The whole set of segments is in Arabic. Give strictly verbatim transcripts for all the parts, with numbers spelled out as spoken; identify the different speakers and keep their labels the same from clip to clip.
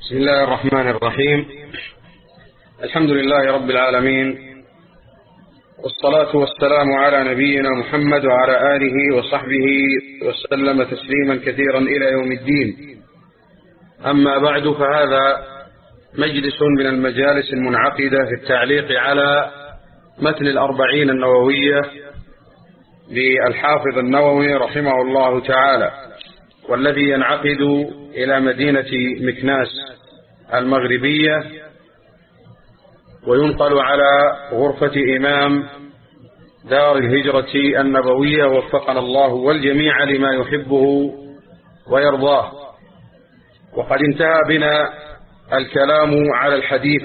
Speaker 1: بسم الله الرحمن الرحيم. الحمد لله رب العالمين، والصلاة والسلام على نبينا محمد وعلى آله وصحبه وسلم تسليما كثيرا إلى يوم الدين. أما بعد، فهذا مجلس من المجالس المنعقدة في التعليق على متن الأربعين النووية للحافظ النووي رحمه الله تعالى، والذي ينعقد إلى مدينة مكناس المغربية، وينقل على غرفة إمام دار الهجرة النبوية، وفقنا الله والجميع لما يحبه ويرضاه. وقد انتهى بنا الكلام على الحديث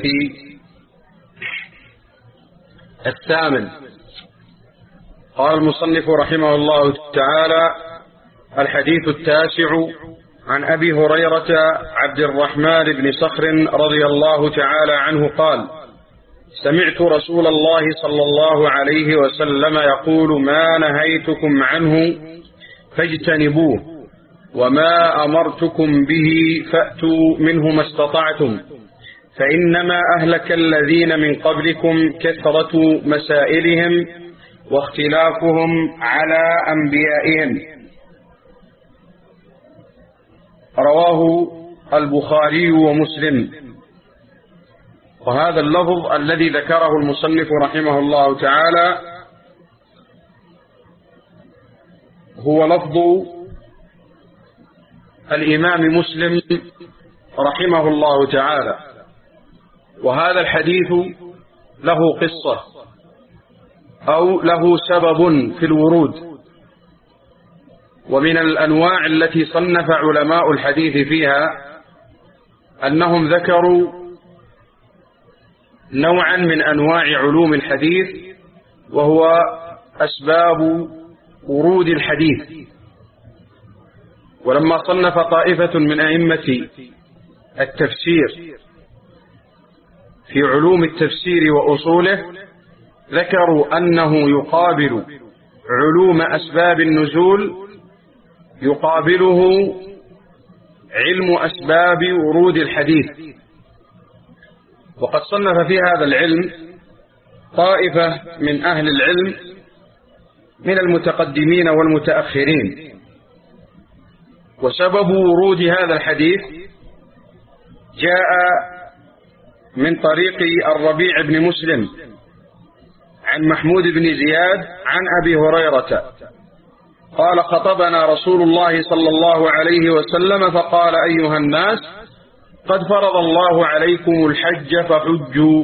Speaker 1: الثامن. قال المصنف رحمه الله تعالى: الحديث التاسع، عن أبي هريرة عبد الرحمن بن صخر رضي الله تعالى عنه قال: سمعت رسول الله صلى الله عليه وسلم يقول: ما نهيتكم عنه فاجتنبوه، وما أمرتكم به فأتوا منه ما استطعتم، فإنما أهلك الذين من قبلكم كثرة مسائلهم واختلافهم على أنبيائهم. رواه البخاري ومسلم. وهذا اللفظ الذي ذكره المصنف رحمه الله تعالى هو لفظ الإمام مسلم رحمه الله تعالى. وهذا الحديث له قصة أو له سبب في الورود، ومن الأنواع التي صنف علماء الحديث فيها أنهم ذكروا نوعا من أنواع علوم الحديث، وهو أسباب ورود الحديث. ولما صنف طائفة من أئمة التفسير في علوم التفسير وأصوله، ذكروا أنه يقابل علوم أسباب النزول يقابله علم أسباب ورود الحديث. وقد صنف في هذا العلم طائفة من أهل العلم من المتقدمين والمتأخرين. وسبب ورود هذا الحديث جاء من طريق الربيع بن مسلم عن محمود بن زياد عن أبي هريرة قال: خطبنا رسول الله صلى الله عليه وسلم فقال: أيها الناس، قد فرض الله عليكم الحج فحجوا.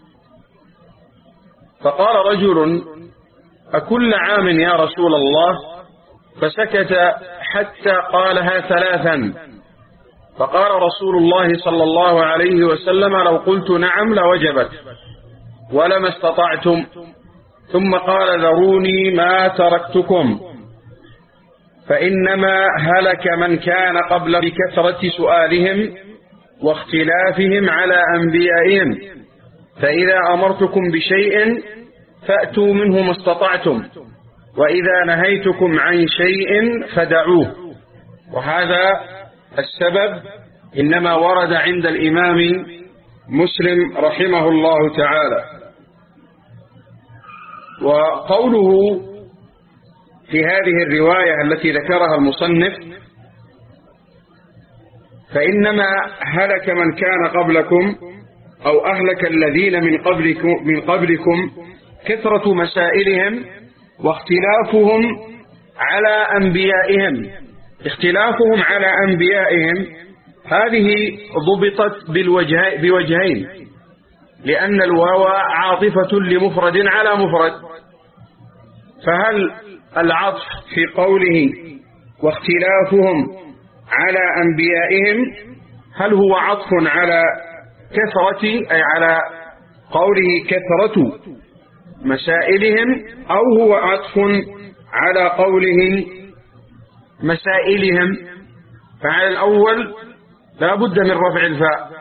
Speaker 1: فقال رجل: أكل عام يا رسول الله؟ فسكت حتى قالها ثلاثا. فقال رسول الله صلى الله عليه وسلم: لو قلت نعم لوجبت ولما استطعتم. ثم قال: ذروني ما تركتكم، فإنما هلك من كان قبل بكثرة سؤالهم واختلافهم على أنبيائهم، فإذا أمرتكم بشيء فأتوا منه ما استطعتم، وإذا نهيتكم عن شيء فدعوه. وهذا السبب إنما ورد عند الإمام مسلم رحمه الله تعالى. وقوله في هذه الرواية التي ذكرها المصنف: فإنما هلك من كان قبلكم أو أهلك الذين من قبلكم, من قبلكم كثرة مسائلهم واختلافهم على أنبيائهم. اختلافهم على أنبيائهم هذه ضبطت بوجهين، لأن الواو عاطفة لمفرد على مفرد. فهل العطف في قوله واختلافهم على أنبيائهم هل هو عطف على كثرة، أي على قوله كثرة مسائلهم، أو هو عطف على قوله مسائلهم؟ فعلى الأول لا بد من رفع الفاء،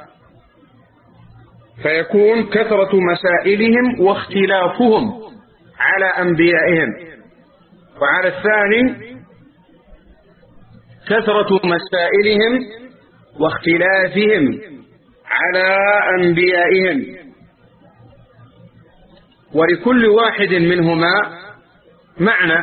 Speaker 1: فيكون كثرة مسائلهم واختلافهم على أنبيائهم. وعلى الثاني كثرة مسائلهم واختلافهم على أنبيائهم، ولكل واحد منهما معنى.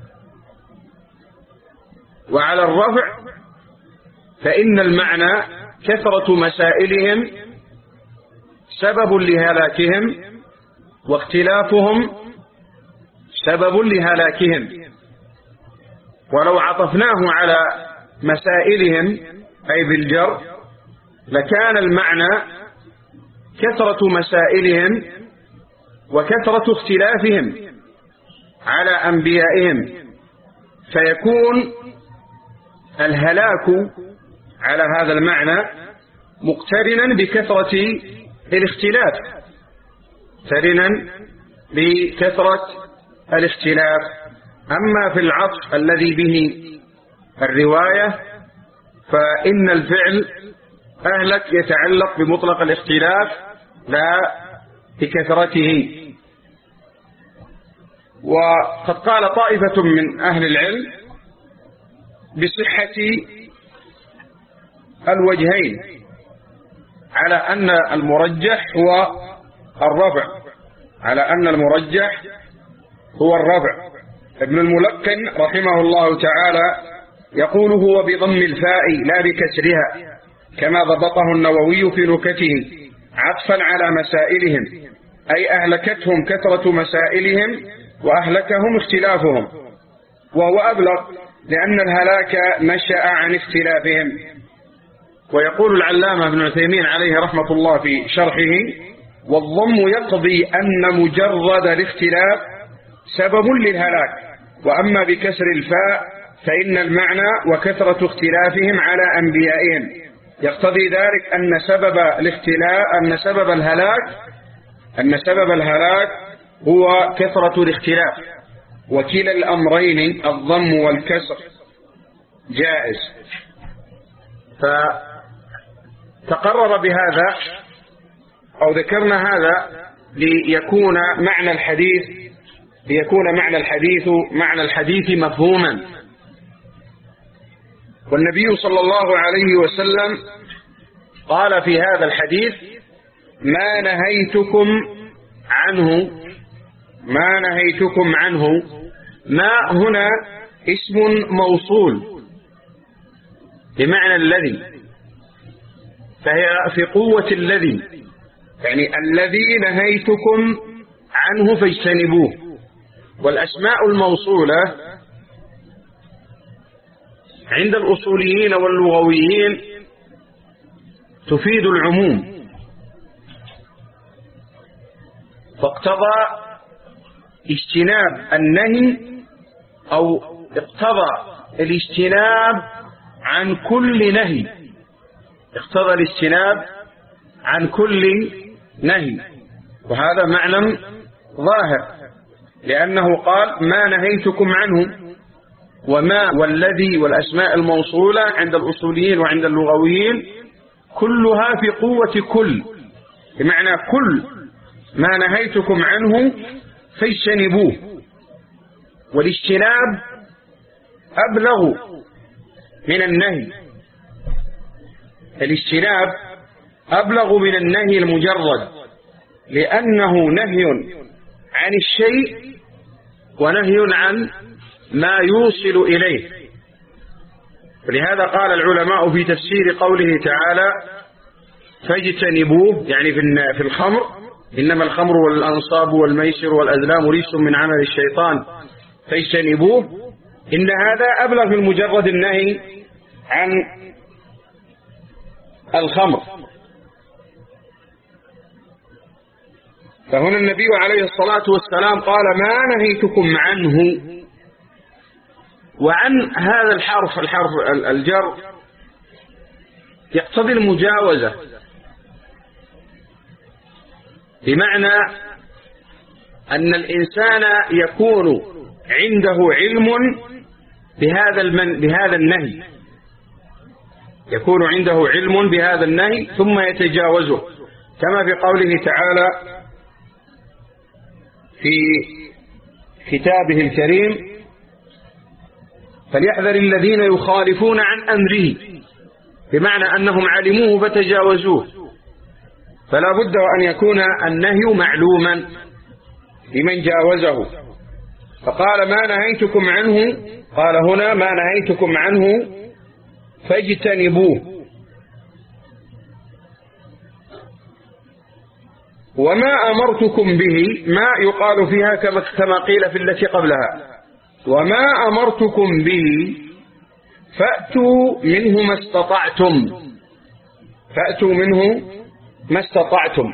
Speaker 1: وعلى الرفع فإن المعنى كثرة مسائلهم سبب لهلاكهم، واختلافهم سبب لهلاكهم. ولو عطفناه على مسائلهم أي بالجر لكان المعنى كثرة مسائلهم وكثرة اختلافهم على أنبيائهم، فيكون الهلاك على هذا المعنى مقترنا بكثرة الاختلاف، مقترنا بكثرة الاختلاف. أما في العطف الذي به الرواية فإن الفعل أهلك يتعلق بمطلق الاختلاف لا بكثرته. وقد قال طائفة من أهل العلم بصحة الوجهين على أن المرجح هو الرفع، على أن المرجح هو الرفع. ابن الملقن رحمه الله تعالى يقول هو بضم الفاء لا بكسرها، كما ضبطه النووي في نكته، عطفا على مسائلهم، أي أهلكتهم كثرة مسائلهم وأهلكهم اختلافهم، وهو أبلغ لأن الهلاك نشأ عن اختلافهم. ويقول العلامة ابن عثيمين عليه رحمة الله في شرحه: والضم يقضي أن مجرد الاختلاف سبب للهلاك، وأما بكسر الفاء فإن المعنى وكثرة اختلافهم على أنبيائهم يقتضي ذلك أن سبب الاختلاف أن سبب الهلاك أن سبب الهلاك هو كثرة الاختلاف. وكلا الأمرين الضم والكسر جائز. فتقرر بهذا أو ذكرنا هذا ليكون معنى الحديث ليكون معنى الحديث معنى الحديث مفهوما. والنبي صلى الله عليه وسلم قال في هذا الحديث: ما نهيتكم عنه ما نهيتكم عنه ما هنا اسم موصول بمعنى الذي، فهي في قوة الذي، يعني الذي نهيتكم عنه فاجتنبوه. والأسماء الموصولة عند الأصوليين واللغويين تفيد العموم، فاقتضى اجتناب النهي أو اقتضى الاجتناب عن كل نهي اقتضى الاجتناب عن كل نهي وهذا معنى ظاهر، لأنه قال: ما نهيتكم عنه. وما والذي والأسماء الموصولة عند الأصوليين وعند اللغويين كلها في قوة كل، بمعنى كل ما نهيتكم عنه فاجتنبوه. والاجتناب أبلغ من النهي، الاجتناب أبلغ من النهي المجرد، لأنه نهي عن الشيء ونهي عن ما يوصل إليه. ولهذا قال العلماء في تفسير قوله تعالى: فاجتنبوه، يعني في الخمر: إنما الخمر والأنصاب والميسر والأزلام رجس من عمل الشيطان فاجتنبوه. إن هذا أبلغ من مجرد النهي عن الخمر. فهنا النبي عليه الصلاة والسلام قال: ما نهيتكم عنه. وعن هذا الحرف الحرف الجر يقتضي المجاوزة، بمعنى أن الإنسان يكون عنده علم بهذا المن بهذا النهي يكون عنده علم بهذا النهي ثم يتجاوزه، كما في قوله تعالى في كتابه الكريم: فليحذر الذين يخالفون عن أمره، بمعنى أنهم علموه فتجاوزوه. فلا بد وأن يكون النهي معلوما لمن جاوزه. فقال ما نهيتكم عنه، قال هنا ما نهيتكم عنه فاجتنبوه. وما أمرتكم به ما يقال فيها كما قيل في التي قبلها، وما أمرتكم به فأتوا منه ما استطعتم، فأتوا منه ما استطعتم.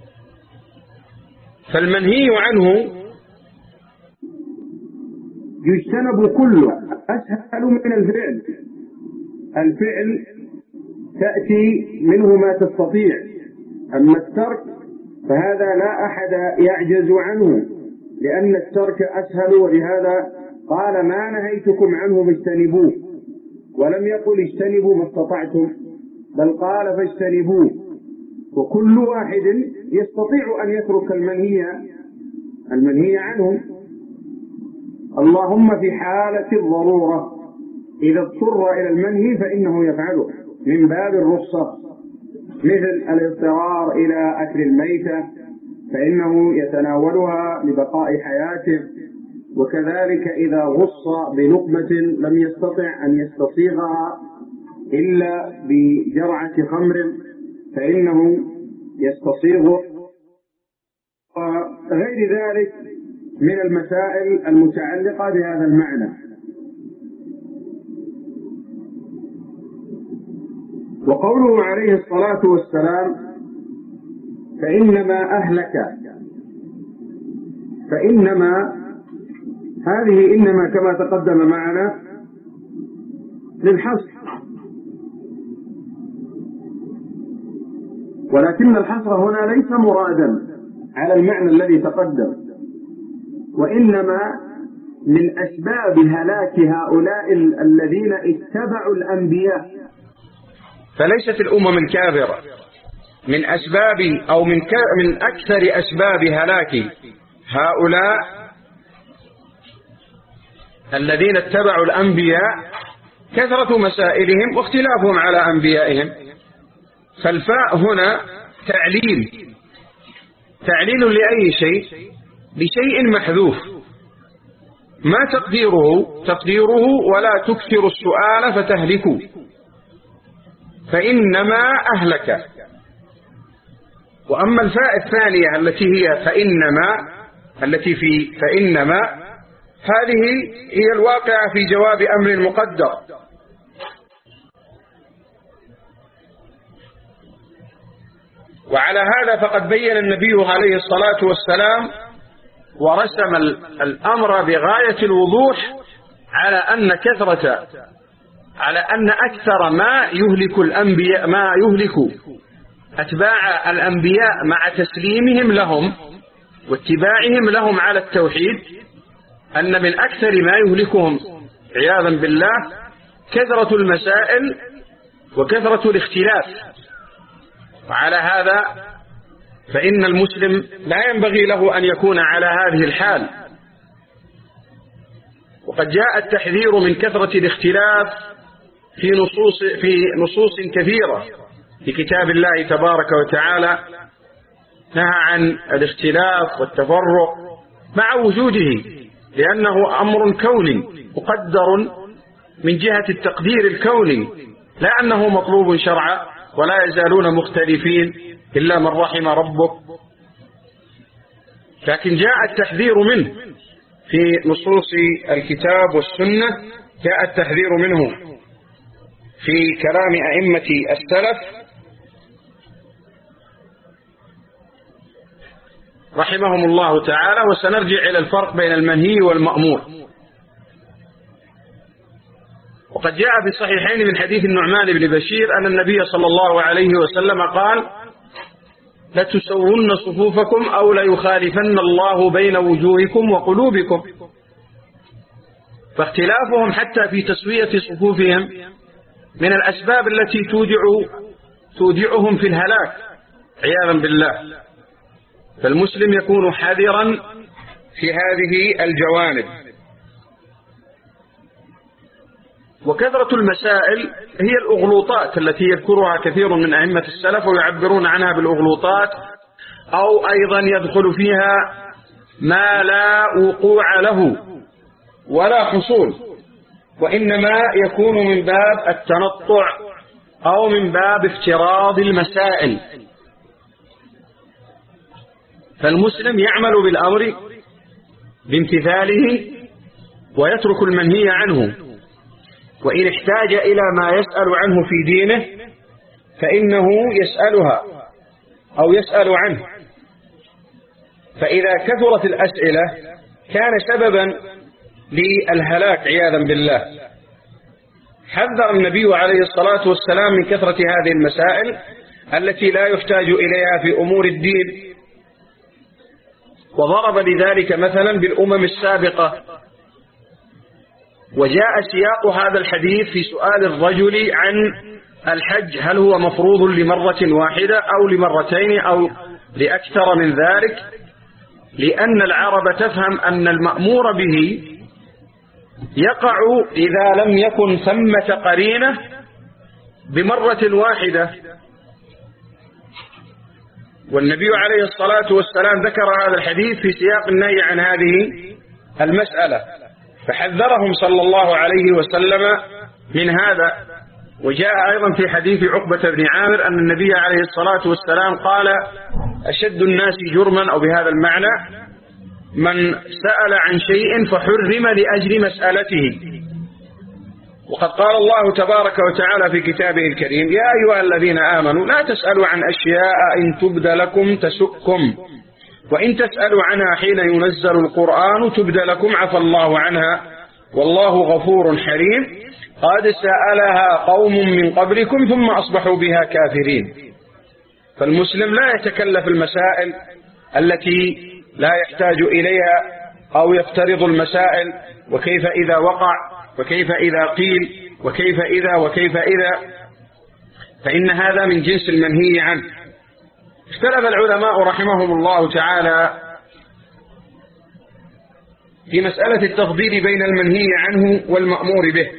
Speaker 1: فالمنهي عنه يجتنب كله، أسهل من الفعل. الفعل تأتي منه ما تستطيع، أما الترك فهذا لا أحد يعجز عنه، لأن الترك أسهل. ولهذا قال ما نهيتكم عنه فاجتنبوه، ولم يقل اجتنبوا ما استطعتم، بل قال فاجتنبوه. وكل واحد يستطيع أن يترك المنهي المنهي عنه، اللهم في حالة الضرورة إذا اضطر إلى المنهي فإنه يفعله من باب الرخصة، مثل الاضطرار إلى أكل الميتة فإنه يتناولها لبقاء حياته، وكذلك إذا غص بلقمة لم يستطع أن يستصيغها إلا بجرعة خمر فإنه يستصيغه، وغير ذلك من المسائل المتعلقة بهذا المعنى. وقوله عليه الصلاة والسلام فإنما أهلك، فإنما هذه إنما كما تقدم معنا للحصر، ولكن الحصر هنا ليس مرادا على المعنى الذي تقدم، وإنما من أسباب هلاك هؤلاء الذين اتبعوا الأنبياء.
Speaker 2: فليست الأمم الكافرة من أسباب أو من من أكثر أسباب هلاك هؤلاء الذين اتبعوا الأنبياء كثرة مسائلهم واختلافهم على أنبيائهم. فالفاء هنا تعليل، تعليل لأي شيء؟ لشيء محذوف. ما تقديره؟ تقديره ولا تكثر السؤال فتهلكوا، فإنما أهلك. وأما الفاء الثانية التي هي فإنما، التي في فإنما، هذه هي الواقعة في جواب أمر مقدر. وعلى هذا فقد بين النبي عليه الصلاة والسلام ورسم الأمر بغاية الوضوح على أن كثرة على أن أكثر ما يهلك الأنبياء ما يهلك أتباع الأنبياء مع تسليمهم لهم واتباعهم لهم على التوحيد، أن من أكثر ما يهلكهم عياذا بالله كثرة المسائل وكثرة الاختلاف. وعلى هذا فإن المسلم لا ينبغي له أن يكون على هذه الحال. وقد جاء التحذير من كثرة الاختلاف في نصوص في نصوص كثيرة في كتاب الله تبارك وتعالى، نهى عن الاختلاف والتفرق مع وجوده، لأنه أمر كوني مقدر من جهة التقدير الكوني، لا أنه مطلوب شرعا، ولا يزالون مختلفين إلا من رحم ربك. لكن جاء التحذير منه في نصوص الكتاب والسنة، جاء التحذير منه في كلام أئمة السلف رحمهم الله تعالى. وسنرجع إلى الفرق بين المنهي والمأمور. وقد جاء في الصحيحين من حديث النعمان بن بشير أن النبي صلى الله عليه وسلم قال: لتسوون صفوفكم أو ليخالفن الله بين وجوهكم وقلوبكم. فاختلافهم حتى في تسوية صفوفهم من الأسباب التي تودع تودعهم في الهلاك عياذا بالله. فالمسلم يكون حذرا في هذه الجوانب. وكثرة المسائل هي الأغلوطات التي يذكرها كثير من أئمة السلف ويعبرون عنها بالأغلوطات، أو أيضا يدخل فيها ما لا وقوع له ولا حصول، وإنما يكون من باب التنطع أو من باب افتراض المسائل. فالمسلم يعمل بالأمر بامتثاله ويترك المنهي عنه، وإن احتاج إلى ما يسأل عنه في دينه فإنه يسألها أو يسأل عنه. فإذا كثرت الأسئلة كان سببا للهلاك عياذا بالله. حذر النبي عليه الصلاة والسلام من كثرة هذه المسائل التي لا يحتاج إليها في أمور الدين، وضرب لذلك مثلا بالأمم السابقة. وجاء سياق هذا الحديث في سؤال الرجل عن الحج، هل هو مفروض لمرة واحدة أو لمرتين أو لأكثر من ذلك، لأن العرب تفهم أن المأمور به يقع إذا لم يكن ثمة قرينة بمرة واحدة. والنبي عليه الصلاة والسلام ذكر هذا الحديث في سياق النهي عن هذه المسألة، فحذرهم صلى الله عليه وسلم من هذا. وجاء أيضا في حديث عقبة بن عامر أن النبي عليه الصلاة والسلام قال: أشد الناس جرما، أو بهذا المعنى، من سأل عن شيء فحرم لأجل مسألته. وقد قال الله تبارك وتعالى في كتابه الكريم: يا أيها الذين آمنوا لا تسألوا عن أشياء إن تبد لكم تسؤكم، وإن تسألوا عنها حين ينزل القرآن تبد لكم عفى الله عنها والله غفور حليم، قد سألها قوم من قبلكم ثم أصبحوا بها كافرين. فالمسلم لا يتكلف المسائل التي لا يحتاج إليها أو يفترض المسائل، وكيف إذا وقع، وكيف إذا قيل، وكيف إذا وكيف إذا، فإن هذا من جنس المنهي عنه. اختلف العلماء رحمهم الله تعالى في مسألة التفضيل بين المنهي عنه والمأمور به.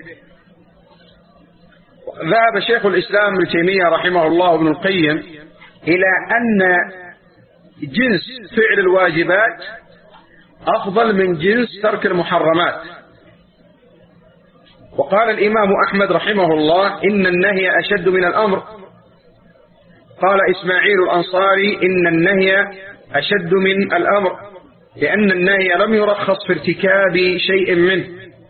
Speaker 2: ذهب شيخ الإسلام ابن تيمية رحمه الله ابن القيم إلى أن جنس فعل الواجبات أفضل من جنس ترك المحرمات. وقال الإمام أحمد رحمه الله: إن النهي أشد من الأمر. قال إسماعيل الأنصاري: إن النهي أشد من الأمر، لأن النهي لم يرخص في ارتكاب شيء منه،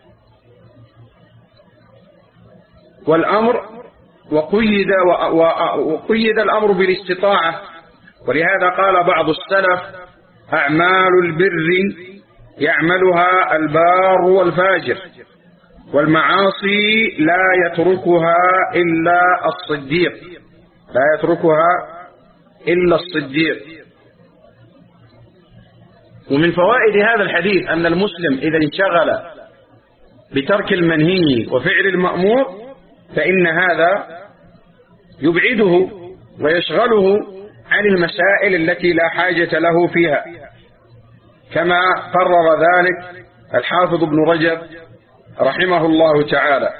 Speaker 2: والأمر وقيد, وقيد الأمر بالاستطاعة. ولهذا قال بعض السلف: أعمال البر يعملها البار والفاجر، والمعاصي لا يتركها إلا الصديق لا يتركها إلا الصديق. ومن فوائد هذا الحديث أن المسلم إذا انشغل بترك المنهي وفعل المأمور فإن هذا يبعده ويشغله عن المسائل التي لا حاجة له فيها، كما قرر ذلك الحافظ ابن رجب رحمه الله تعالى.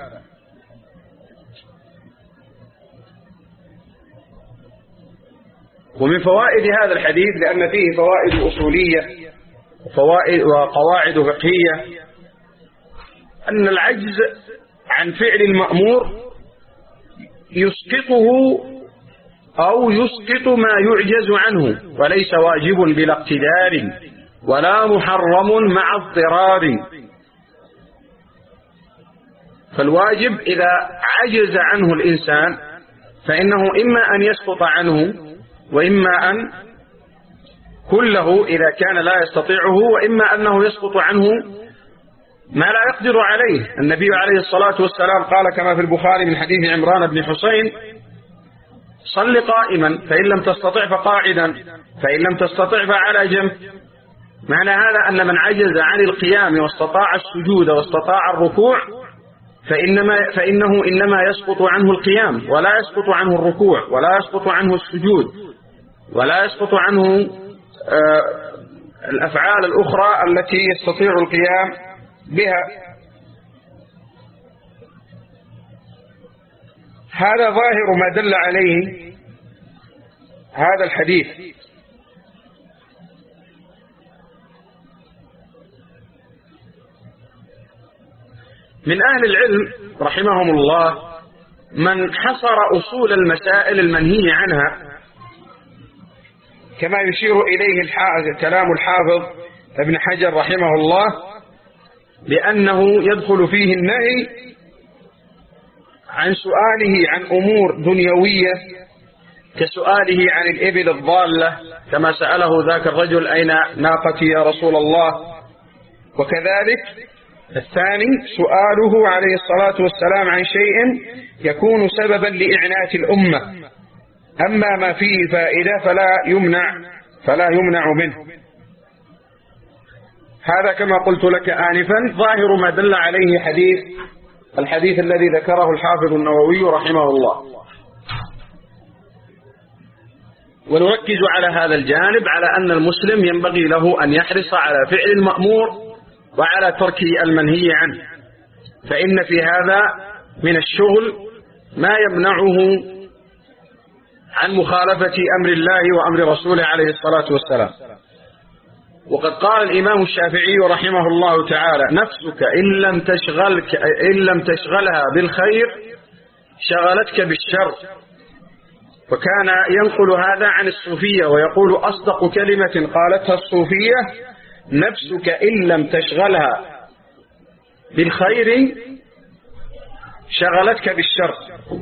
Speaker 2: ومن فوائد هذا الحديث، لأن فيه فوائد أصولية وفوائد وقواعد فقهية، أن العجز عن فعل المأمور يسقطه أو يسقط ما يعجز عنه، وليس واجب بلا اقتدار ولا محرم مع اضطرار. فالواجب إذا عجز عنه الإنسان فإنه إما أن يسقط عنه، وإما أن كله إذا كان لا يستطيعه، وإما أنه يسقط عنه ما لا يقدر عليه. النبي عليه الصلاة والسلام قال كما في البخاري من حديث عمران بن حسين: صل قائما، فإن لم تستطع فقاعدا، فإن لم تستطع فعلى جنب. معنى هذا أن من عجز عن القيام واستطاع السجود واستطاع الركوع فإنما فإنه إنما يسقط عنه القيام، ولا يسقط عنه الركوع، ولا يسقط عنه السجود، ولا يسقط عنه الأفعال الأخرى التي يستطيع القيام بها.
Speaker 1: هذا ظاهر ما دل عليه هذا الحديث. من أهل العلم رحمهم الله من حصر أصول المسائل المنهي عنها، كما يشير إليه كلام الحافظ ابن حجر رحمه الله، لأنه يدخل فيه النهي عن سؤاله عن أمور دنيوية كسؤاله عن الإبل الضالة، كما سأله ذاك الرجل أين ناقتي يا رسول الله. وكذلك الثاني سؤاله عليه الصلاة والسلام عن شيء يكون سببا لإعنات الأمة، أما ما فيه فائدة فلا يمنع فلا يمنع منه. هذا كما قلت لك آنفا ظاهر ما دل عليه حديث الحديث الذي ذكره الحافظ النووي رحمه الله. ونركز على هذا الجانب، على أن المسلم ينبغي له أن يحرص على فعل المأمور وعلى ترك المنهي عنه، فإن في هذا من الشغل ما يمنعه عن مخالفة أمر الله وأمر رسوله عليه الصلاة والسلام. وقد قال الإمام الشافعي رحمه الله تعالى: نفسك إن لم تشغلك إن لم تشغلها بالخير شغلتك بالشر. وكان ينقل هذا عن الصوفية ويقول: أصدق كلمة قالتها الصوفية نفسك إن لم تشغلها بالخير شغلتك بالشر.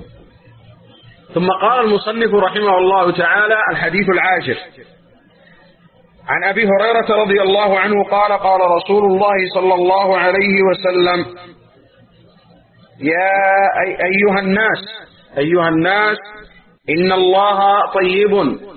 Speaker 1: ثم قال المصنف رحمه الله تعالى: الحديث العاشر عن أبي هريرة رضي الله عنه قال: قال رسول الله صلى الله عليه وسلم: يا أيها الناس أيها الناس إن الله طيب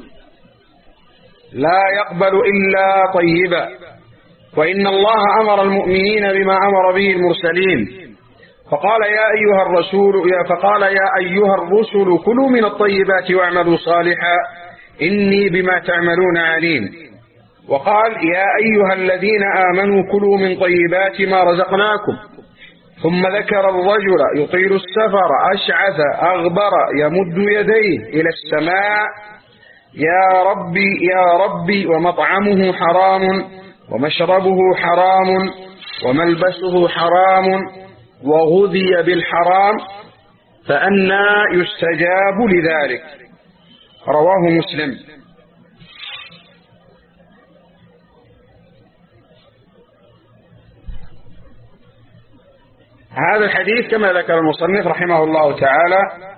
Speaker 1: لا يقبل إلا طيبا، وإن الله أمر المؤمنين بما أمر به المرسلين، فقال يا أيها الرسول يا فقال يا أيها الرسل كلوا من الطيبات واعملوا صالحا إني بما تعملون عليم. وقال يا أيها الذين آمنوا كلوا من طيبات ما رزقناكم. ثم ذكر الرجل يطيل السفر أشعث أغبر يمد يديه إلى السماء: يا ربي يا ربي، ومطعمه حرام ومشربه حرام وملبسه حرام وغذي بالحرام فأنى يستجاب لذلك. رواه مسلم. هذا الحديث كما ذكر المصنف رحمه الله تعالى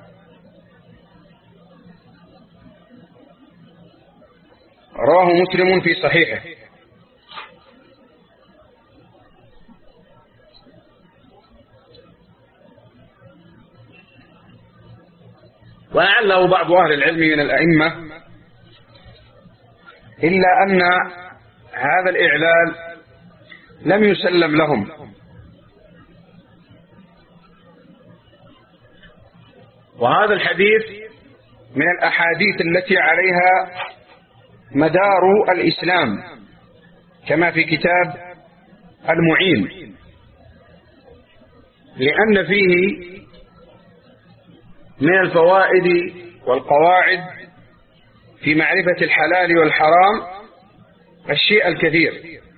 Speaker 1: رواه مسلم في صحيحه. وأعله بعض أهل العلم من الأئمة، إلا أن هذا الإعلال لم يسلم لهم، وهذا الحديث من الأحاديث التي عليها مدار الإسلام، كما في كتاب المعين، لأن فيه من الفوائد والقواعد في معرفة الحلال والحرام الشيء الكثير.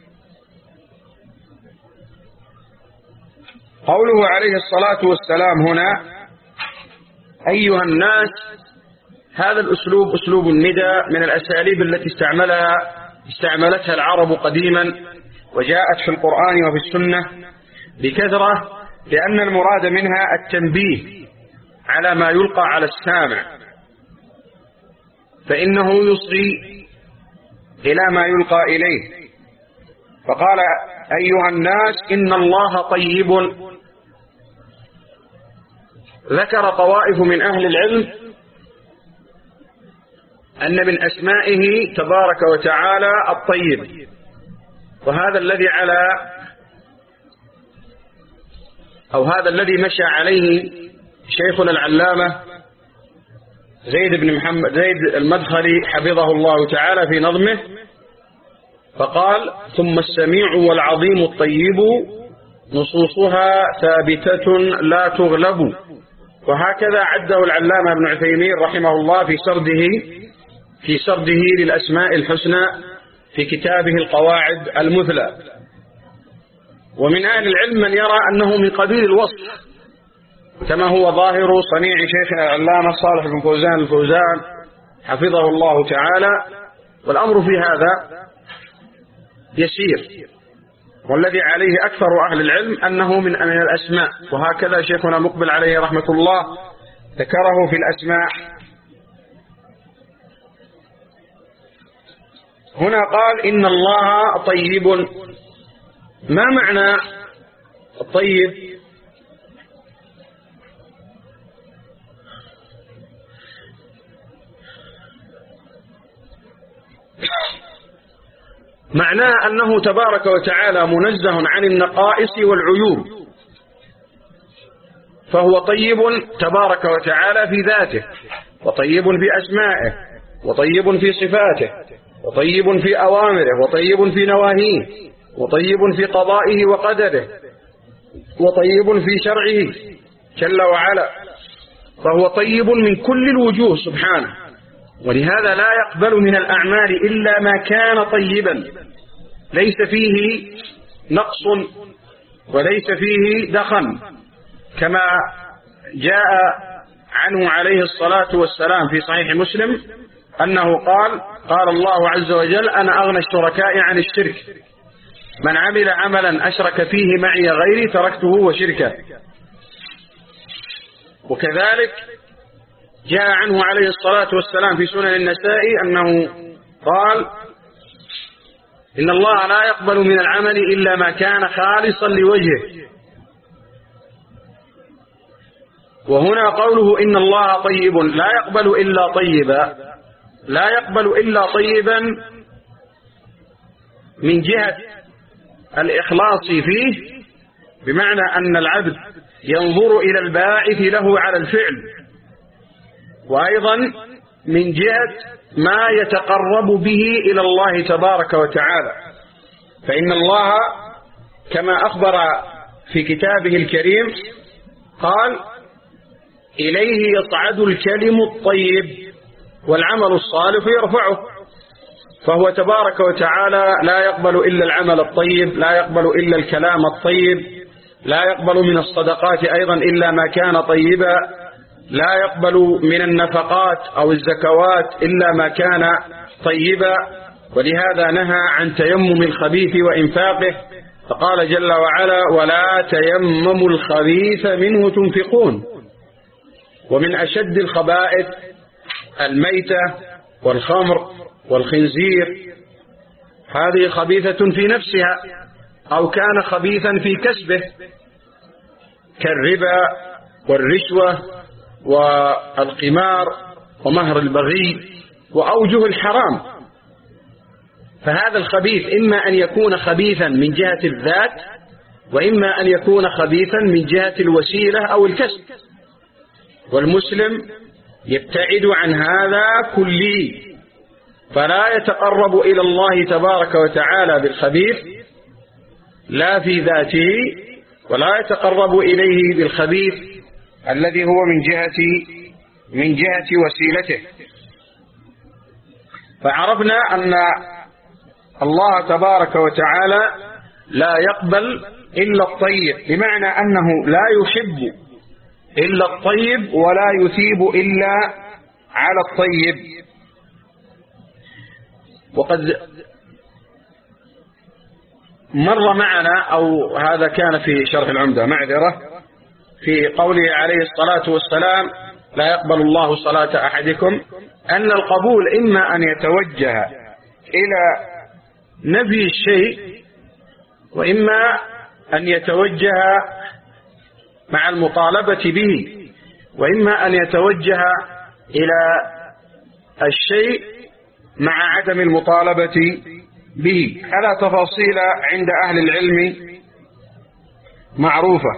Speaker 1: قوله عليه الصلاة والسلام هنا أيها الناس، هذا الأسلوب أسلوب الندى من الأساليب التي استعملها استعملتها العرب قديما، وجاءت في القرآن وفي السنة بكثرة، لأن المراد منها التنبيه على ما يلقى على السامع، فإنه يصغي إلى ما يلقى إليه. فقال أيها الناس إن الله طيب. ذكر طوائف من أهل العلم أن من أسمائه تبارك وتعالى الطيب، وهذا الذي على أو هذا الذي مشى عليه شيخنا العلامة زيد بن محمد زيد المدخلي حفظه الله تعالى في نظمه، فقال ثم السميع والعظيم الطيب نصوصها ثابتة لا تغلب،
Speaker 2: وهكذا عده العلامة ابن عثيمين رحمه الله في سرده في سرده للأسماء الحسنى في كتابه القواعد المثلى. ومن أهل العلم من يرى أنه من قبيل الوصف كما هو ظاهر صنيع شيخنا العلامة صالح بن فوزان الفوزان حفظه الله تعالى، والأمر في هذا يسير، والذي عليه أكثر أهل العلم أنه من من الأسماء، وهكذا شيخنا مقبل عليه رحمة الله ذكره في الأسماء. هنا قال إن الله طيب. ما معنى الطيب؟ معناه أنه تبارك وتعالى منزه عن النقائص والعيوب، فهو طيب تبارك وتعالى في ذاته، وطيب في أسمائه، وطيب في صفاته، وطيب في أوامره، وطيب في نواهيه، وطيب في قضائه وقدره، وطيب في شرعه جل وعلا، فهو طيب من كل الوجوه سبحانه. ولهذا لا يقبل من الأعمال إلا ما كان طيبا، ليس فيه نقص وليس فيه دخن، كما جاء عنه عليه الصلاة والسلام في صحيح مسلم أنه قال قال الله عز وجل: أنا أغنى الشركاء عن الشرك، من عمل عملا أشرك فيه معي غيري تركته وشركه. وكذلك جاء عنه عليه الصلاة والسلام في سنن النسائي أنه قال: إن الله لا يقبل من العمل إلا ما كان خالصا لوجهه. وهنا قوله إن الله طيب لا يقبل إلا طيبا، لا يقبل إلا طيبا من جهة الإخلاص فيه، بمعنى أن العبد ينظر إلى الباعث له على الفعل، وأيضا من جهة ما يتقرب به إلى الله تبارك وتعالى. فإن الله كما أخبر في كتابه الكريم قال: إليه يصعد الكلم الطيب والعمل الصالح يرفعه. فهو تبارك وتعالى لا يقبل إلا العمل الطيب، لا يقبل إلا الكلام الطيب، لا يقبل من الصدقات أيضا إلا ما كان طيبا، لا يقبل من النفقات أو الزكوات إلا ما كان طيبا. ولهذا نهى عن تيمم الخبيث وإنفاقه، فقال جل وعلا: ولا تيمموا الخبيث منه تنفقون. ومن أشد الخبائث الميتة والخمر والخنزير، هذه خبيثة في نفسها أو كان خبيثا في كسبه، كالربا والرشوة والقمار ومهر البغي وأوجه الحرام. فهذا الخبيث إما أن يكون خبيثا من جهة الذات، وإما أن يكون خبيثا من جهة الوسيلة أو الكسب، والمسلم يبتعد عن هذا كله، فلا يتقرب إلى الله تبارك وتعالى بالخبيث لا في ذاته، ولا يتقرب إليه بالخبيث الذي هو من جهة من جهة وسيلته. فعرفنا أن الله تبارك وتعالى لا يقبل إلا الطيب، بمعنى أنه لا يحب إلا الطيب ولا يثيب إلا على الطيب. وقد مر معنا، أو هذا كان في شرح العمدة معذرة، في قوله عليه الصلاة والسلام: لا يقبل الله صلاة أحدكم، أن القبول إما أن يتوجه إلى نفي الشيء، وإما أن يتوجه مع المطالبة به، وإما أن يتوجه إلى الشيء مع عدم المطالبة به. على تفاصيل عند أهل العلم معروفة.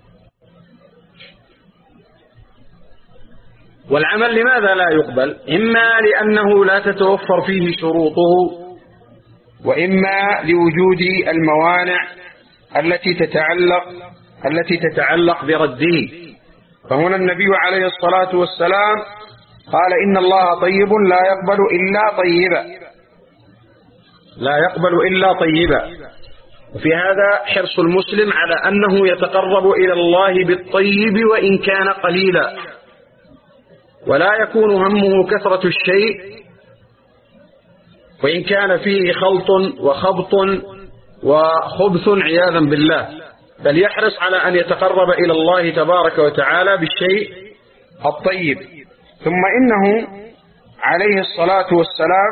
Speaker 2: والعمل لماذا لا يقبل؟ إما لأنه لا تتوفر فيه شروطه، وإما لوجود الموانع التي تتعلق التي تتعلق برده.
Speaker 1: فهنا النبي عليه الصلاة والسلام قال إن الله طيب لا يقبل إلا طيبا،
Speaker 2: لا يقبل إلا طيبا. وفي هذا حرص المسلم على أنه يتقرب إلى الله بالطيب وإن كان قليلا، ولا يكون همه كثرة الشيء وإن كان فيه خلط وخبط وخبث عياذا بالله، بل يحرص على أن يتقرب إلى الله تبارك وتعالى بالشيء
Speaker 1: الطيب. ثم إنه عليه الصلاة والسلام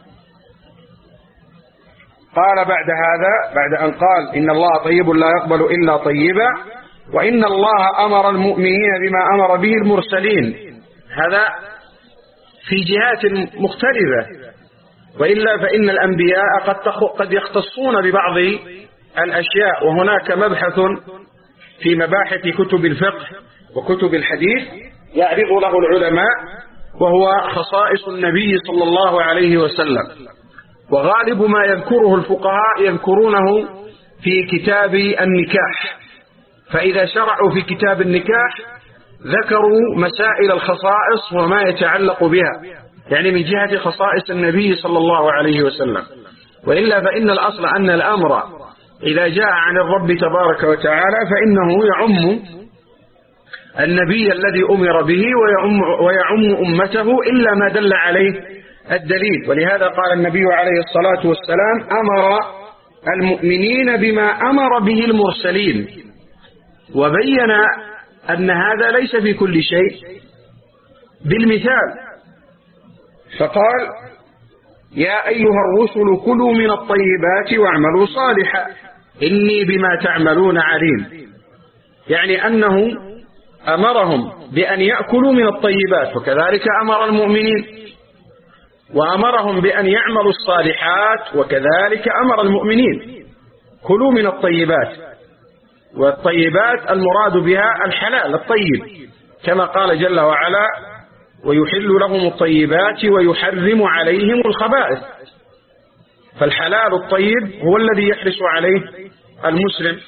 Speaker 1: قال بعد هذا، بعد أن قال إن الله طيب لا يقبل إلا طيبا، وإن الله أمر المؤمنين بما أمر به المرسلين.
Speaker 2: هذا في جهات مختلفة، وإلا فإن الأنبياء قد قد يختصون ببعض الأشياء، وهناك مبحث في مباحث كتب الفقه وكتب الحديث يعرض له العلماء، وهو خصائص النبي صلى الله عليه وسلم. وغالب ما يذكره الفقهاء يذكرونه في كتاب النكاح، فإذا شرعوا في كتاب النكاح ذكروا مسائل الخصائص وما يتعلق بها، يعني من جهة خصائص النبي صلى الله عليه وسلم. وإلا فإن الأصل أن الأمر إذا جاء عن الرب تبارك وتعالى فإنه يعم النبي الذي أمر به ويعم, ويعم أمته إلا ما دل عليه الدليل. ولهذا قال النبي عليه الصلاة والسلام أمر المؤمنين بما أمر به المرسلين، وبين أن هذا ليس في كل شيء بالمثال، فقال يا أيها الرسل كلوا من الطيبات واعملوا صالحا إني بما تعملون عليم، يعني أنه أمرهم بأن يأكلوا من الطيبات، وكذلك أمر المؤمنين، وأمرهم بأن يعملوا الصالحات، وكذلك أمر المؤمنين. كلوا من الطيبات، والطيبات المراد بها الحلال الطيب، كما قال جل وعلا ويحل لهم الطيبات ويحرم عليهم الخبائث. فالحلال الطيب هو الذي يحرص عليه المسلم.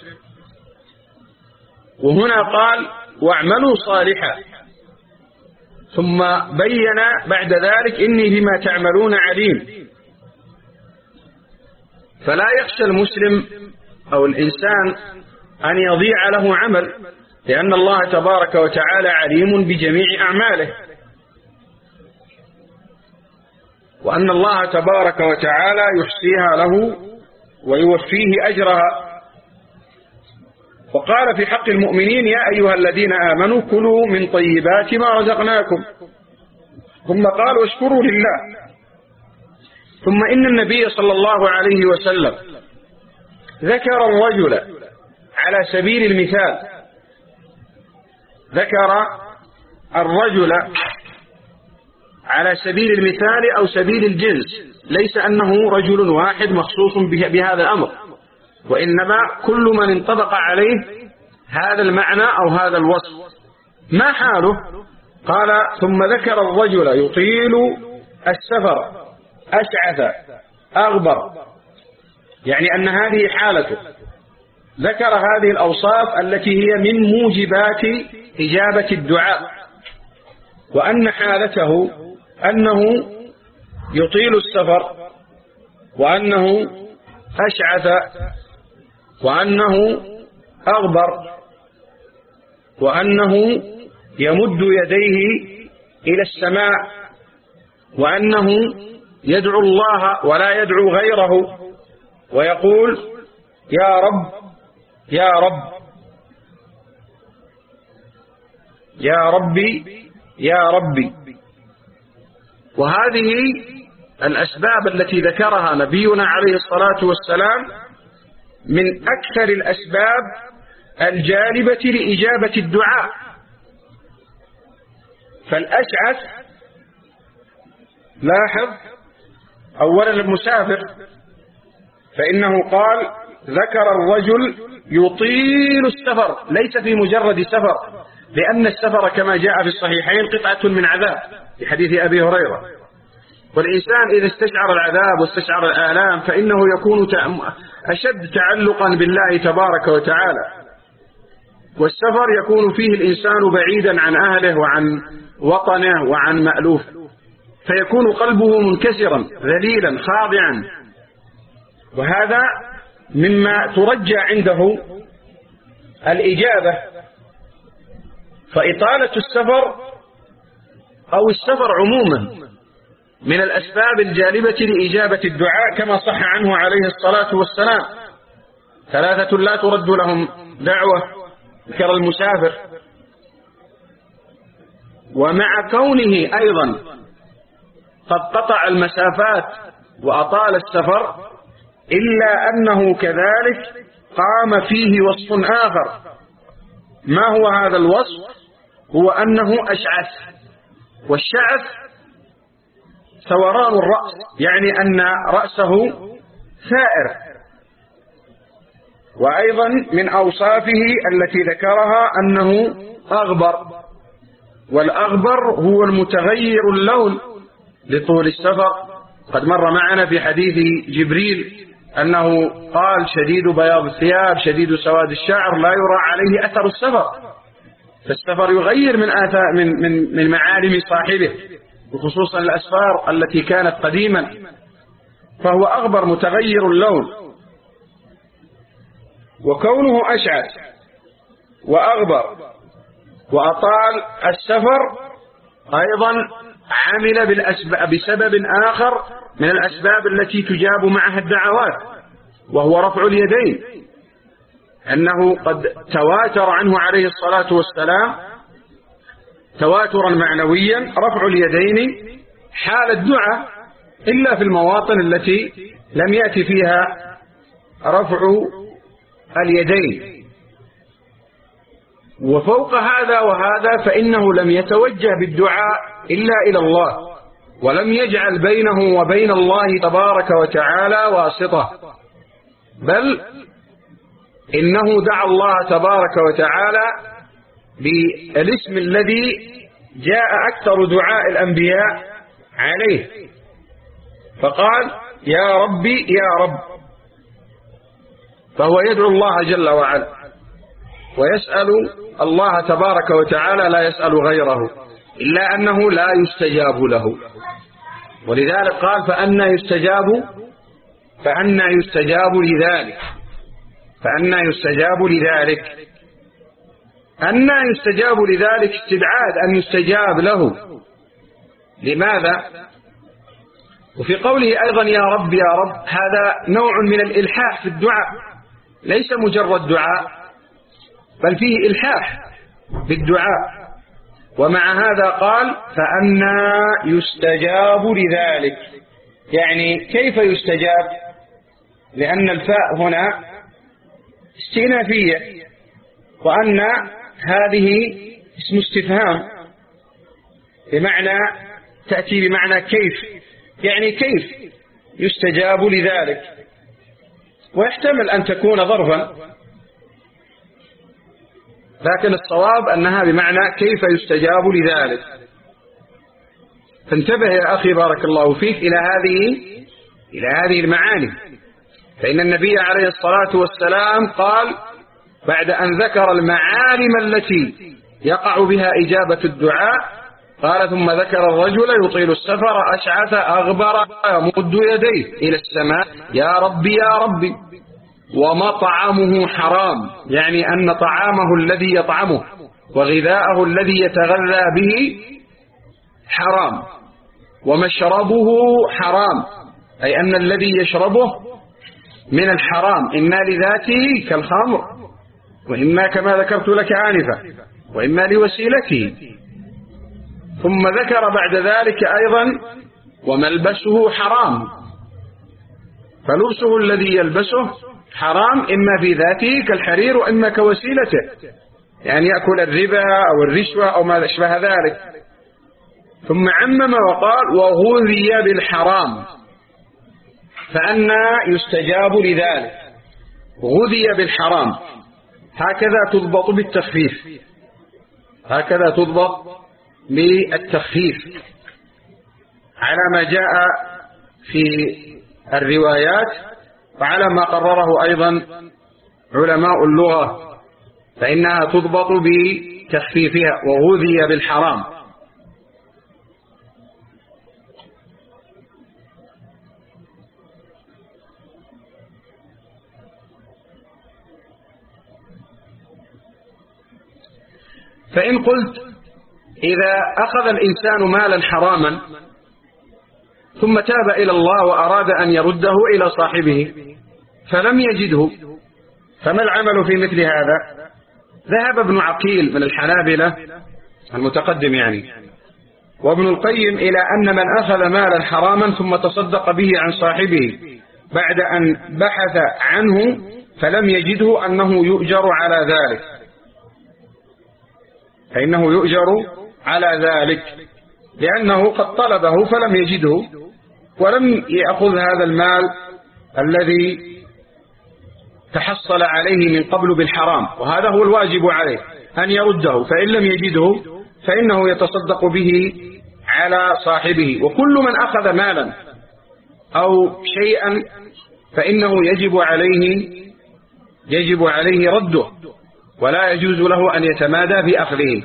Speaker 2: وهنا قال واعملوا صالحا، ثم بين بعد ذلك إني بما تعملون عليم. فلا يخشى المسلم أو الإنسان أن يضيع له عمل، لأن الله تبارك وتعالى عليم بجميع أعماله، وأن الله تبارك وتعالى يحصيها له ويوفيه أجرها. وقال في حق المؤمنين يا أيها الذين آمنوا كلوا من طيبات ما رزقناكم، ثم قال واشكروا لله. ثم إن النبي صلى الله عليه وسلم ذكر الرجل على سبيل المثال، ذكر الرجل على سبيل المثال أو سبيل الجنس، ليس أنه رجل واحد مخصوص بهذا الأمر، وإنما كل من انطبق عليه هذا المعنى أو هذا الوصف. ما حاله؟ قال ثم ذكر الرجل يطيل السفر أشعث أغبر، يعني أن هذه حالته. ذكر هذه الأوصاف التي هي من موجبات إجابة الدعاء، وأن حالته أنه يطيل السفر، وأنه أشعث، وأنه أغبر، وأنه يمد يديه إلى السماء، وأنه يدعو الله ولا يدعو غيره، ويقول يا رب يا رب يا ربي يا ربي. وهذه الأسباب التي ذكرها نبينا عليه الصلاة والسلام من أكثر الأسباب الجالبة لإجابة الدعاء. فالأشعث لاحظ أولا المسافر، فإنه قال ذكر الرجل يطيل السفر، ليس في مجرد سفر، لأن السفر كما جاء في الصحيحين قطعة من عذاب في حديث أبي هريرة. والإنسان إذا استشعر العذاب واستشعر الآلام فإنه يكون أشد تعلقا بالله تبارك وتعالى. والسفر يكون فيه الإنسان بعيدا عن أهله وعن وطنه وعن مألوفه، فيكون قلبه منكسرا ذليلا خاضعا، وهذا مما ترجى عنده الإجابة. فإطالة السفر أو السفر عموما من الأسباب الجالبة لإجابة الدعاء، كما صح عنه عليه الصلاة والسلام: ثلاثة لا ترد لهم دعوة، ذكر المسافر. ومع كونه أيضا قد قطع المسافات وأطال السفر، إلا أنه كذلك قام فيه وصف آخر. ما هو هذا الوصف؟ هو أنه أشعث، والشعث ثوران الرأس، يعني أن رأسه ثائر. وأيضا من أوصافه التي ذكرها أنه أغبر، والأغبر هو المتغير اللون لطول السفر. قد مر معنا في حديث جبريل أنه قال: شديد بياض الثياب شديد سواد الشعر لا يرى عليه أثر السفر. فالسفر يغير من آثار من من من معالم صاحبه، وخصوصا الأسفار التي كانت قديما، فهو أغبر متغير اللون. وكونه أشعث وأغبر وأطال السفر أيضا عمل بالأسباب بسبب آخر من الأسباب التي تجاب معها الدعوات، وهو رفع اليدين. أنه قد تواتر عنه عليه الصلاة والسلام تواترا معنويا رفع اليدين حال الدعاء، إلا في المواطن التي لم يأتي فيها رفع اليدين. وفوق هذا وهذا فإنه لم يتوجه بالدعاء إلا إلى الله، ولم يجعل بينه وبين الله تبارك وتعالى واسطة، بل إنه دعا الله تبارك وتعالى بالاسم الذي جاء أكثر دعاء الأنبياء عليه، فقال: يا ربي يا رب. فهو يدعو الله جل وعلا ويسأل الله تبارك وتعالى، لا يسأل غيره، إلا أنه لا يستجاب له. ولذلك قال: فأنى يستجاب فأنى يستجاب لذلك فأنى يستجاب لذلك أنى يستجاب لذلك استبعاد أن يستجاب له. لماذا؟ وفي قوله أيضا: يا رب يا رب، هذا نوع من الإلحاح في الدعاء، ليس مجرد دعاء، بل فيه إلحاح بالدعاء. ومع هذا قال: فأنى يستجاب لذلك، يعني كيف يستجاب؟ لأن الفاء هنا استئنافية، وأن هذه اسم استفهام بمعنى تأتي بمعنى كيف، يعني كيف يستجاب لذلك. ويحتمل أن تكون ظرفا، لكن الصواب أنها بمعنى كيف يستجاب لذلك. فانتبه يا أخي بارك الله فيك إلى هذه إلى هذه المعاني، فإن النبي عليه الصلاة والسلام قال بعد أن ذكر المعالم التي يقع بها إجابة الدعاء، قال: ثم ذكر الرجل يطيل السفر أشعث أغبر يمد يديه إلى السماء: يا ربي يا ربي، ومطعمه حرام، يعني أن طعامه الذي يطعمه وغذاءه الذي يتغذى به حرام، ومشربه حرام، أي أن الذي يشربه من الحرام إما لذاته كالخمر، وإما كما ذكرت لك آنفا، وإما لوسيلته. ثم ذكر بعد ذلك أيضا: وملبسه حرام، فلبسه الذي يلبسه حرام إما في ذاته كالحرير، وإما كوسيلته، يعني يأكل الربا أو الرشوة أو ما أشبه ذلك. ثم عمم وقال: وغذي بالحرام، فأنى يستجاب لذلك. غذي بالحرام، هكذا تضبط بالتخفيف، هكذا تضبط بالتخفيف على ما جاء في الروايات، وعلى ما قرره أيضا علماء اللغة فإنها تضبط بتخفيفها، وغذي بالحرام. فإن قلت إذا أخذ الإنسان مالا حراما ثم تاب إلى الله وأراد أن يرده إلى صاحبه فلم يجده، فما العمل في مثل هذا؟ ذهب ابن عقيل من الحنابلة المتقدم يعني وابن القيم إلى أن من أخذ مالا حراما ثم تصدق به عن صاحبه بعد أن بحث عنه فلم يجده أنه يؤجر على ذلك، فإنه يؤجر على ذلك لأنه قد طلبه فلم يجده ولم يأخذ هذا المال الذي تحصل عليه من قبل بالحرام، وهذا هو الواجب عليه أن يرده، فإن لم يجده فإنه يتصدق به على صاحبه. وكل من أخذ مالا أو شيئا فإنه يجب عليه يجب عليه رده، ولا يجوز له أن يتمادى بأخذه.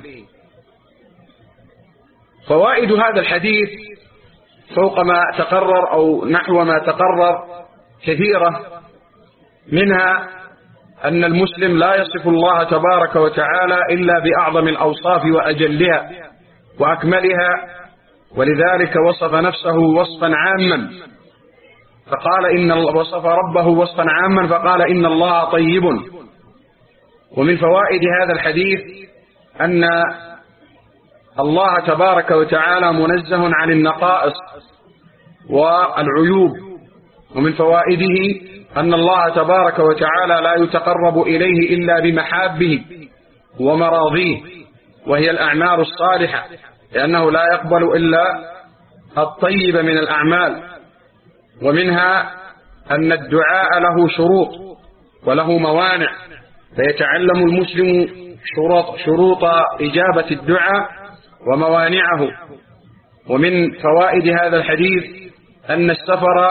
Speaker 2: فوائد هذا الحديث فوق ما تقرر أو نحو ما تقرر كثيرة، منها أن المسلم لا يصف الله تبارك وتعالى إلا بأعظم الأوصاف وأجلها وأكملها، ولذلك وصف نفسه وصفا عاما فقال إن وصف ربه وصفا عاما فقال إن الله طيب. ومن فوائد هذا الحديث أن الله تبارك وتعالى منزه عن النقائص والعيوب. ومن فوائده أن الله تبارك وتعالى لا يتقرب إليه إلا بمحابه ومراضيه وهي الأعمال الصالحة، لأنه لا يقبل إلا الطيب من الأعمال. ومنها أن الدعاء له شروط وله موانع، فيتعلم المسلم شروط, شروط إجابة الدعاء وموانعه. ومن فوائد هذا الحديث أن السفر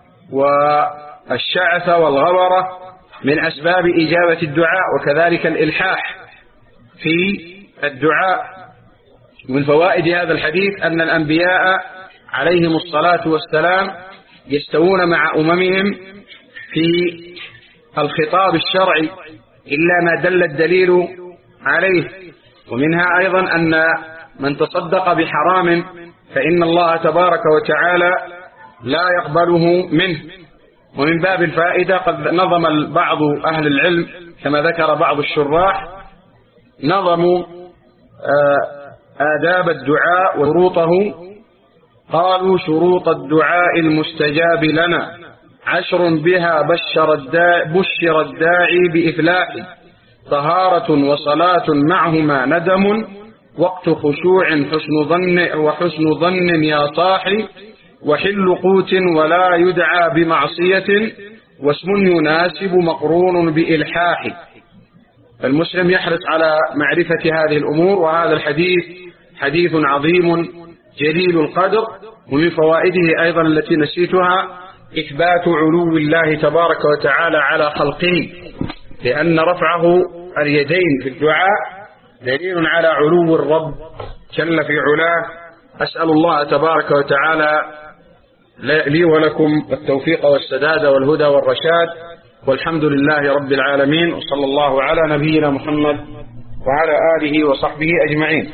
Speaker 2: والشعث والغبرة من أسباب إجابة الدعاء، وكذلك الإلحاح في الدعاء. من فوائد هذا الحديث أن الأنبياء عليهم الصلاة والسلام يستوون مع أممهم في الخطاب الشرعي إلا ما دل الدليل عليه. ومنها أيضا أن من تصدق بحرام فإن الله تبارك وتعالى لا يقبله منه. ومن باب الفائدة قد نظم بعض أهل العلم كما ذكر بعض الشراح نظموا آداب الدعاء وشروطه، قالوا شروط الدعاء المستجاب لنا عشر بها بشر الداعي, بشر الداعي بإفلاحه، طهارة وصلاة معهما ندم، وقت خشوع حسن ظن وحسن ظن يا صاحي، وحل قوت ولا يدعى بمعصية، واسم يناسب مقرون بإلحاح. فالمسلم يحرص على معرفة هذه الأمور، وهذا الحديث حديث عظيم جليل القدر. ومن فوائده أيضا التي نسيتها إثبات علو الله تبارك وتعالى على خلقه، لأن رفعه اليدين في الدعاء دليل على علو الرب جل في علاه. أسأل الله تبارك وتعالى لي ولكم التوفيق والسداد والهدى والرشاد، والحمد لله رب العالمين، وصلى الله على نبينا محمد وعلى آله وصحبه أجمعين.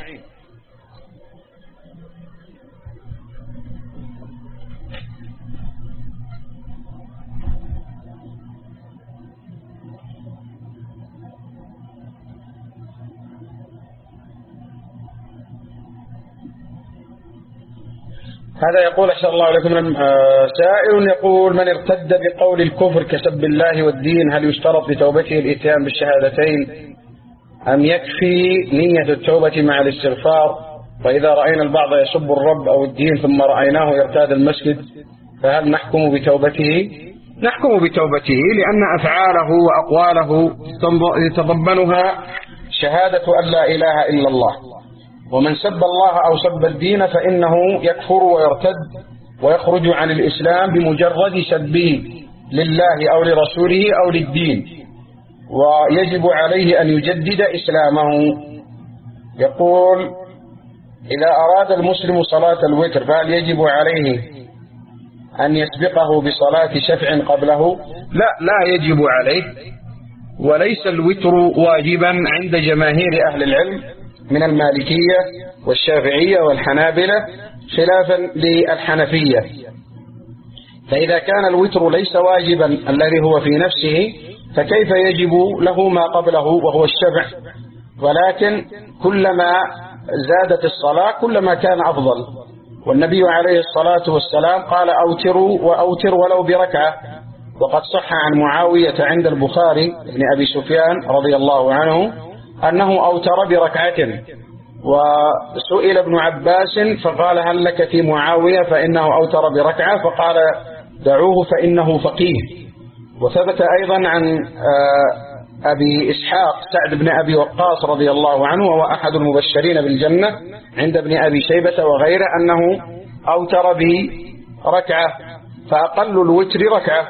Speaker 2: هذا يقول أحسن الله عليكم سائل يقول: من ارتد بقول الكفر كسب الله والدين هل يشترط لتوبته الإتيان بالشهادتين أم يكفي نية التوبة مع الاستغفار؟ وإذا رأينا البعض يسب الرب أو الدين ثم رأيناه يرتاد المسجد فهل نحكم بتوبته؟ نحكم بتوبته لأن أفعاله وأقواله يتضمنها شهادة أن لا إله إلا الله، ومن سب الله أو سب الدين فإنه يكفر ويرتد ويخرج عن الإسلام بمجرد سبه لله أو لرسوله أو للدين. ويجب عليه أن يجدد إسلامه. يقول: إذا أراد المسلم صلاة الوتر فهل يجب عليه أن يسبقه بصلاة شفع قبله؟ لا، لا يجب عليه، وليس الوتر واجبا عند جماهير أهل العلم من المالكية والشافعية والحنابلة خلافا للحنفية. فإذا كان الوتر ليس واجبا الذي هو في نفسه، فكيف يجب له ما قبله وهو الشفع؟ ولكن كلما زادت الصلاة كلما كان أفضل، والنبي عليه الصلاة والسلام قال: أوتروا وأوتر ولو بركعة. وقد صح عن معاوية عند البخاري بن أبي سفيان رضي الله عنه أنه أوتر بركعة. وسئل ابن عباس فقال: هل لك في معاوية فإنه أوتر بركعة؟ فقال: دعوه فإنه فقيه. وثبت أيضا عن أبي إسحاق سعد بن أبي وقاص رضي الله عنه، وهو أحد المبشرين بالجنة عند ابن أبي شيبة وغيره، أنه أوتر بركعة، فأقل الوتر ركعة.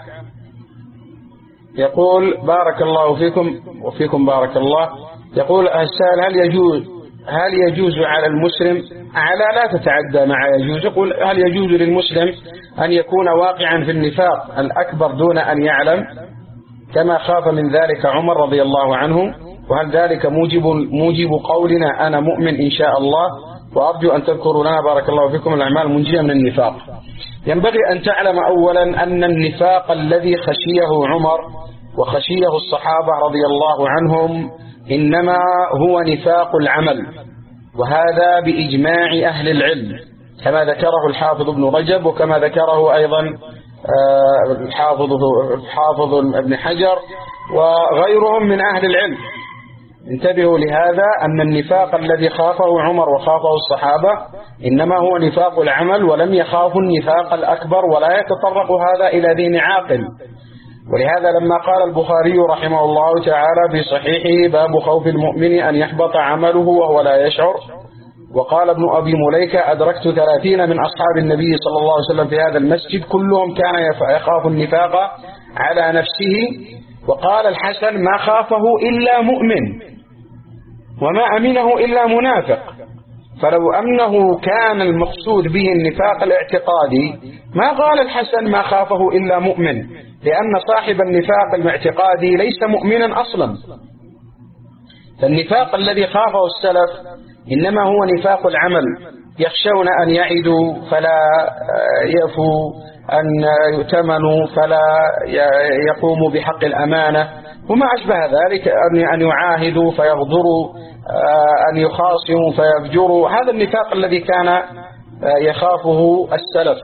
Speaker 2: يقول: بارك الله فيكم وفيكم بارك الله. يقول السائل: هل يجوز هل يجوز على المسلم على لا تتعدى مع يجوز يقول هل يجوز للمسلم أن يكون واقعا في النفاق الأكبر دون أن يعلم كما خاف من ذلك عمر رضي الله عنه؟ وهل ذلك موجب موجب قولنا أنا مؤمن إن شاء الله؟ وأرجو أن تذكروا لنا بارك الله فيكم الأعمال المنجية من النفاق. ينبغي أن تعلم أولا أن النفاق الذي خشيه عمر وخشيه الصحابة رضي الله عنهم إنما هو نفاق العمل، وهذا بإجماع أهل العلم كما ذكره الحافظ ابن رجب، وكما ذكره أيضا الحافظ الحافظ ابن حجر وغيرهم من أهل العلم. انتبهوا لهذا، أن النفاق الذي خافه عمر وخافه الصحابة إنما هو نفاق العمل، ولم يخافوا النفاق الأكبر، ولا يتطرق هذا إلى دين عاقل. ولهذا لما قال البخاري رحمه الله تعالى في صحيحه: باب خوف المؤمن أن يحبط عمله وهو لا يشعر. وقال ابن أبي مليكة: أدركت ثلاثين من أصحاب النبي صلى الله عليه وسلم في هذا المسجد كلهم كان يخاف النفاق على نفسه. وقال الحسن: ما خافه إلا مؤمن وما أمنه إلا منافق. فلو أنه كان المقصود به النفاق الاعتقادي ما قال الحسن ما خافه إلا مؤمن، لأن صاحب النفاق الاعتقادي ليس مؤمنا أصلا. فالنفاق الذي خافه السلف إنما هو نفاق العمل، يخشون أن يعدوا فلا يفوا، أن يؤتمنوا فلا يقوموا بحق الأمانة، وما أشبه ذلك، أن يعاهدوا فيغدروا، أن يخاصموا فيفجروا. هذا النفاق الذي كان يخافه السلف.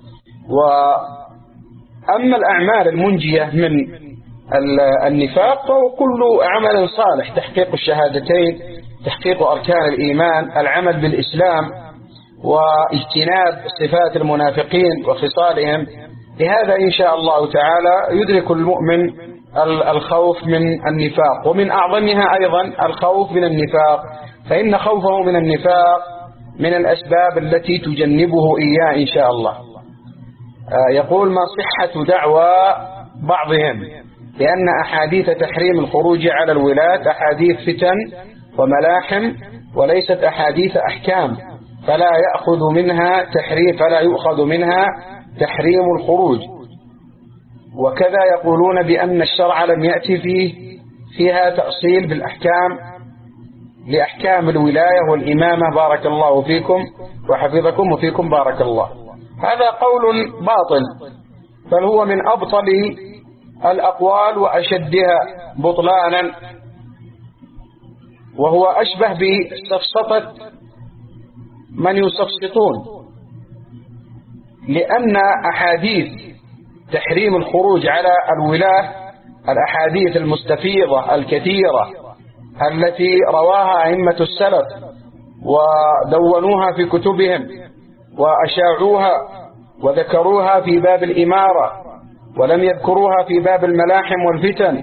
Speaker 2: وأما الأعمال المنجية من النفاق فهو كل عمل صالح: تحقيق الشهادتين، تحقيق أركان الإيمان، العمل بالإسلام، واجتناب صفات المنافقين وخصالهم. لهذا إن شاء الله تعالى يدرك المؤمن الخوف من النفاق، ومن أعظمها أيضا الخوف من النفاق، فإن خوفه من النفاق من الأسباب التي تجنبه إياه إن شاء الله. يقول: ما صحة دعوى بعضهم لأن أحاديث تحريم الخروج على الولاة أحاديث فتن وملاحم وليست أحاديث أحكام، فلا يأخذ منها تحريم فلا يؤخذ منها تحريم الخروج. وكذا يقولون بأن الشرع لم يأتي فيه فيها تأصيل بالأحكام لأحكام الولاية والإمامة. بارك الله فيكم وحفظكم وفيكم بارك الله. هذا قول باطل، بل هو من أبطل الأقوال وأشدها بطلانا، وهو أشبه بسفسطة من يسفسطون، لأن أحاديث تحريم الخروج على الولاة الأحاديث المستفيضة الكثيرة التي رواها أئمة السلف ودونوها في كتبهم وأشاعوها وذكروها في باب الإمارة، ولم يذكروها في باب الملاحم والفتن،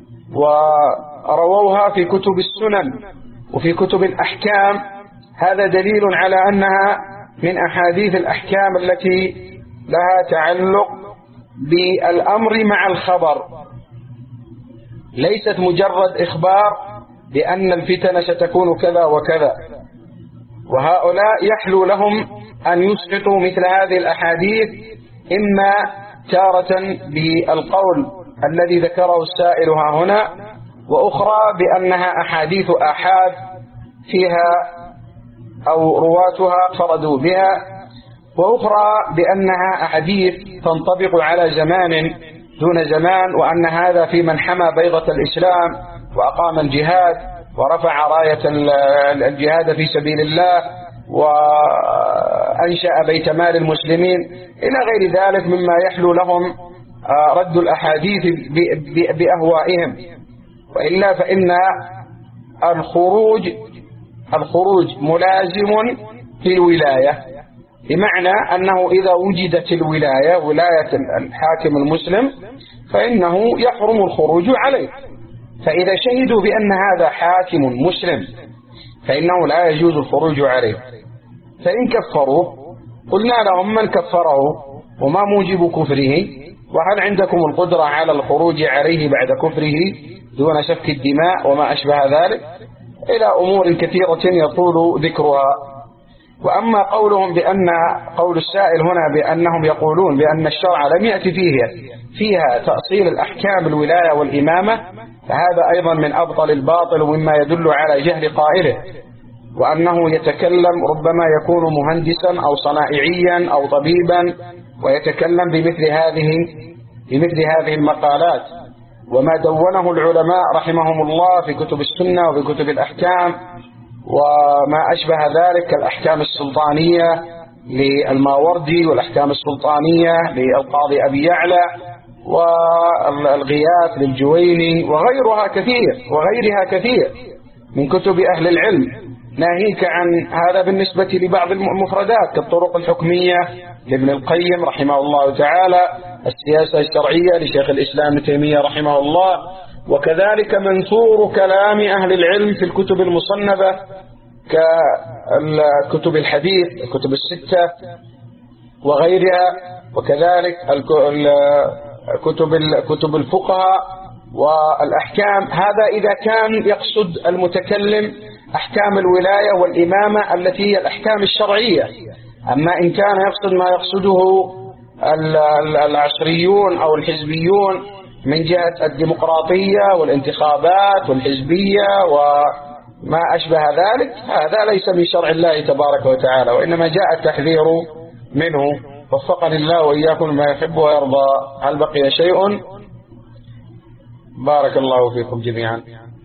Speaker 2: ورووها في كتب السنن وفي كتب الأحكام. هذا دليل على أنها من أحاديث الأحكام التي لها تعلق بالأمر مع الخبر. ليست مجرد إخبار بأن الفتن ستكون كذا وكذا. وهؤلاء يحلو لهم أن يسقطوا مثل هذه الأحاديث، إما تارة بالقول الذي ذكره السائل ها هنا، وأخرى بأنها أحاديث آحاد فيها أو رواتها فردوا بها، وأخرى بأنها أحاديث تنطبق على زمان دون زمان، وأن هذا في من حمى بيضة الإسلام وأقام الجهاد ورفع راية الجهاد في سبيل الله وأنشأ بيت مال المسلمين إلى غير ذلك مما يحلو لهم رد الأحاديث بأهوائهم. وإلا فإن الخروج الخروج ملازم في الولاية، بمعنى أنه إذا وجدت الولاية ولاية الحاكم المسلم فإنه يحرم الخروج عليه. فإذا شهدوا بأن هذا حاكم مسلم فإنه لا يجوز الخروج عليه. فإن كفروه قلنا لهم من كفره وما موجب كفره، وهل عندكم القدرة على الخروج عليه بعد كفره دون سفك الدماء وما أشبه ذلك، إلى أمور كثيرة يطول ذكرها. وأما قولهم بأن قول السائل هنا بأنهم يقولون بأن الشرع لم يأتي فيها فيها تأصيل الأحكام الولاية والإمامة، فهذا أيضا من أبطل الباطل ومما يدل على جهل قائله، وأنه يتكلم ربما يكون مهندسا أو صنائعيا أو طبيبا ويتكلم بمثل هذه بمثل هذه المقالات. وما دونه العلماء رحمهم الله في كتب السنة وفي كتب الأحكام وما أشبه ذلك كالأحكام السلطانية للماوردي والأحكام السلطانية للقاضي أبي يعلى والغياث للجويني وغيرها كثير وغيرها كثير من كتب أهل العلم، ناهيك عن هذا بالنسبة لبعض المفردات كالطرق الحكمية لابن القيم رحمه الله تعالى، السياسة الشرعية لشيخ الإسلام ابن تيمية رحمه الله، وكذلك منثور كلام أهل العلم في الكتب المصنفة ككتب الحديث الكتب الستة وغيرها، وكذلك كتب كتب الفقهاء والأحكام. هذا إذا كان يقصد المتكلم أحكام الولاية والإمامة التي هي الأحكام الشرعية. أما إن كان يقصد ما يقصده العصريون أو الحزبيون من جهة الديمقراطية والانتخابات والحزبية وما أشبه ذلك، هذا ليس من شرع الله تبارك وتعالى، وإنما جاء التحذير منه. وفقني الله وإياكم ما يحب ويرضى. هل بقي شيء؟ بارك الله فيكم جميعا.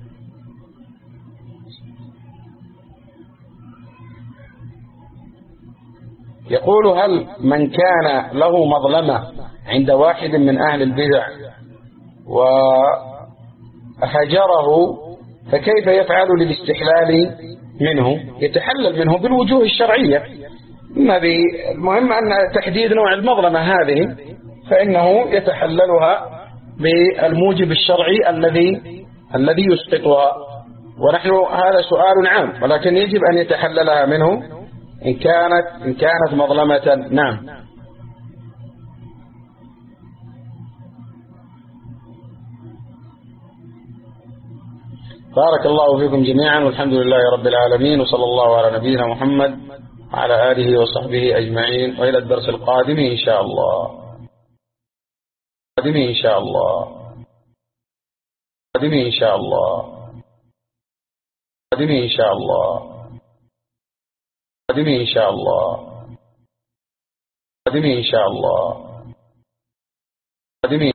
Speaker 2: يقول: هل من كان له مظلمة عند واحد من أهل البدع وهجره فكيف يفعل للاستحلال منه؟ يتحلل منه بالوجوه الشرعية. المهم أن تحديد نوع المظلمة هذه فإنه يتحللها بالموجب الشرعي الذي الذي يسقطها. ونحن هذا سؤال عام، ولكن يجب أن يتحللها منه إن كانت إن كانت مظلمة. نعم. بارك الله فيكم جميعا، والحمد لله رب العالمين، وصلى الله على نبينا محمد وعلى آله وصحبه أجمعين، وإلى الدرس القادم إن شاء الله. قادم إن شاء الله. قادم إن شاء الله. قادم إن شاء الله. قادم إن شاء الله. قادم إن شاء الله. قادم